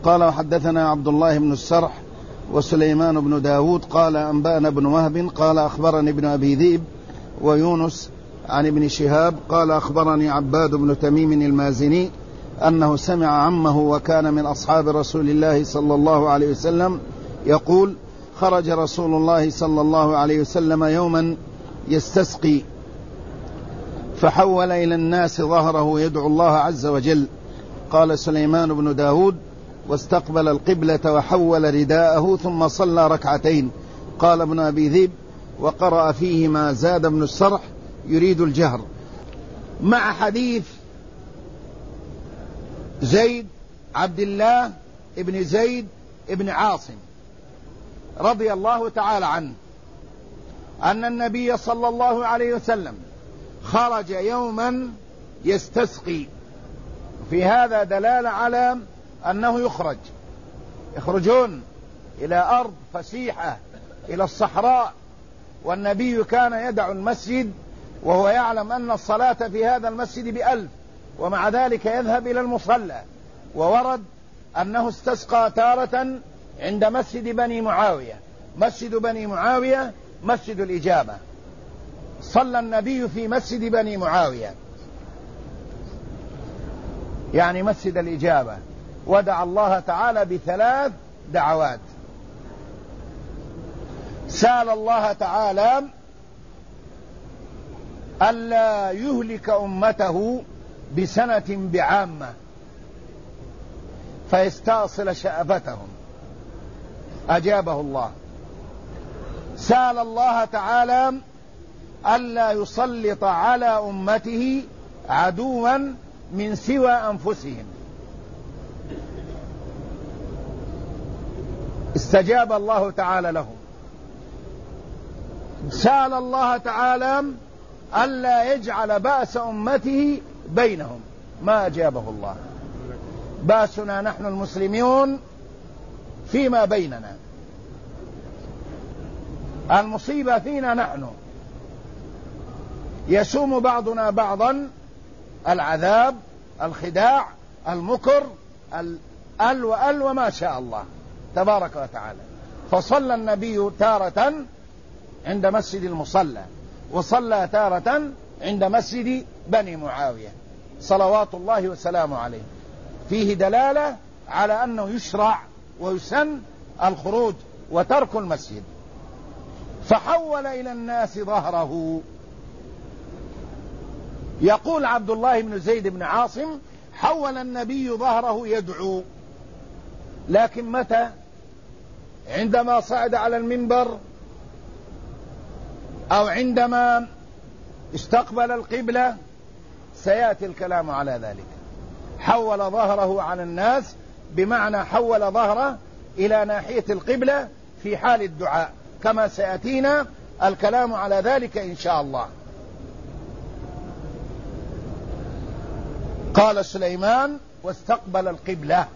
قال وحدثنا عبد الله بن السرح وسليمان بن داود قال أنبأنا بن وهب قال أخبرني ابن أبي ذئب ويونس عن ابن شهاب قال أخبرني عباد بن تميم المازني أنه سمع عمه وكان من أصحاب رسول الله صلى الله عليه وسلم يقول خرج رسول الله صلى الله عليه وسلم يوما يستسقي فحول إلى الناس ظهره يدعو الله عز وجل. قال سليمان بن داود واستقبل القبلة وحول رداءه ثم صلى ركعتين. قال ابن أبي ذئب وقرأ فيه ما زاد ابن السرح يريد الجهر. مع حديث زيد عبد الله ابن زيد ابن عاصم رضي الله تعالى عنه أن النبي صلى الله عليه وسلم خرج يوما يستسقي. في هذا دلالة على أنه يخرجون إلى أرض فسيحة إلى الصحراء، والنبي كان يدع المسجد وهو يعلم أن الصلاة في هذا المسجد ب1000، ومع ذلك يذهب إلى المصلى. وورد أنه استسقى تارة عند مسجد بني معاوية. مسجد بني معاوية مسجد الإجابة، صلى النبي في مسجد بني معاوية يعني مسجد الإجابة، ودعا الله تعالى ب3 دعوات. سأل الله تعالى ألا يهلك أمته بسنة بعامة فيستأصل شأفتهم، أجابه الله. سأل الله تعالى ألا يسلط على أمته عدوا من سوى أنفسهم، استجاب الله تعالى لهم. سأل الله تعالى ألا يجعل بأس أمته بينهم، ما أجابه الله. بأسنا نحن المسلمون فيما بيننا، المصيبة فينا نحن، يسوم بعضنا بعضا العذاب، الخداع، المكر، وما شاء الله تبارك وتعالى. فصلى النبي تارة عند مسجد المصلى، وصلى تارة عند مسجد بني معاوية صلوات الله وسلامه عليه. فيه دلالة على أنه يشرع ويسن الخروج وترك المسجد. فحول إلى الناس ظهره. يقول عبد الله بن زيد بن عاصم حول النبي ظهره يدعو، لكن متى؟ عندما صعد على المنبر أو عندما استقبل القبلة؟ سيأتي الكلام على ذلك. حول ظهره على الناس بمعنى حول ظهره إلى ناحية القبلة في حال الدعاء، كما سيأتينا الكلام على ذلك إن شاء الله. قال سليمان واستقبل القبلة.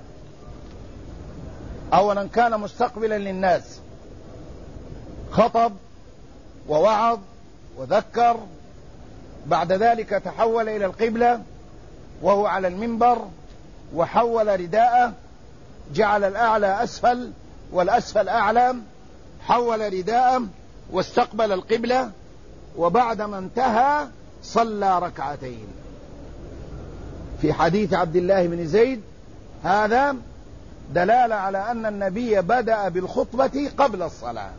أولا كان مستقبلا للناس، خطب ووعظ وذكر، بعد ذلك تحول إلى القبلة وهو على المنبر، وحول رداءه، جعل الأعلى أسفل والأسفل أعلى، حول رداءه واستقبل القبلة، وبعدما انتهى صلى ركعتين. في حديث عبد الله بن زيد هذا دلالة على أن النبي بدأ بالخطبة قبل الصلاة،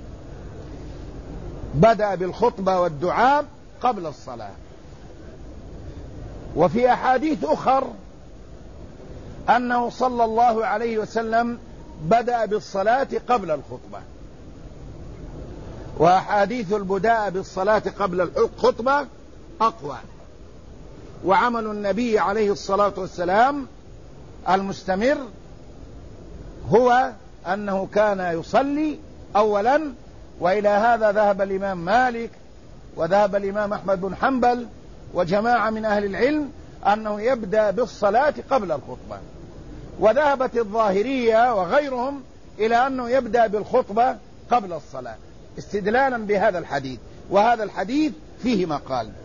بدأ بالخطبة والدعاء قبل الصلاة. وفي أحاديث أخر أنه صلى الله عليه وسلم بدأ بالصلاة قبل الخطبة، وأحاديث البداء بالصلاة قبل الخطبة أقوى. وعمل النبي عليه الصلاة والسلام المستمر هو أنه كان يصلي أولا، وإلى هذا ذهب الإمام مالك وذهب الإمام أحمد بن حنبل وجماعة من أهل العلم أنه يبدأ بالصلاة قبل الخطبة. وذهبت الظاهرية وغيرهم إلى أنه يبدأ بالخطبة قبل الصلاة استدلالا بهذا الحديث، وهذا الحديث فيه مقال.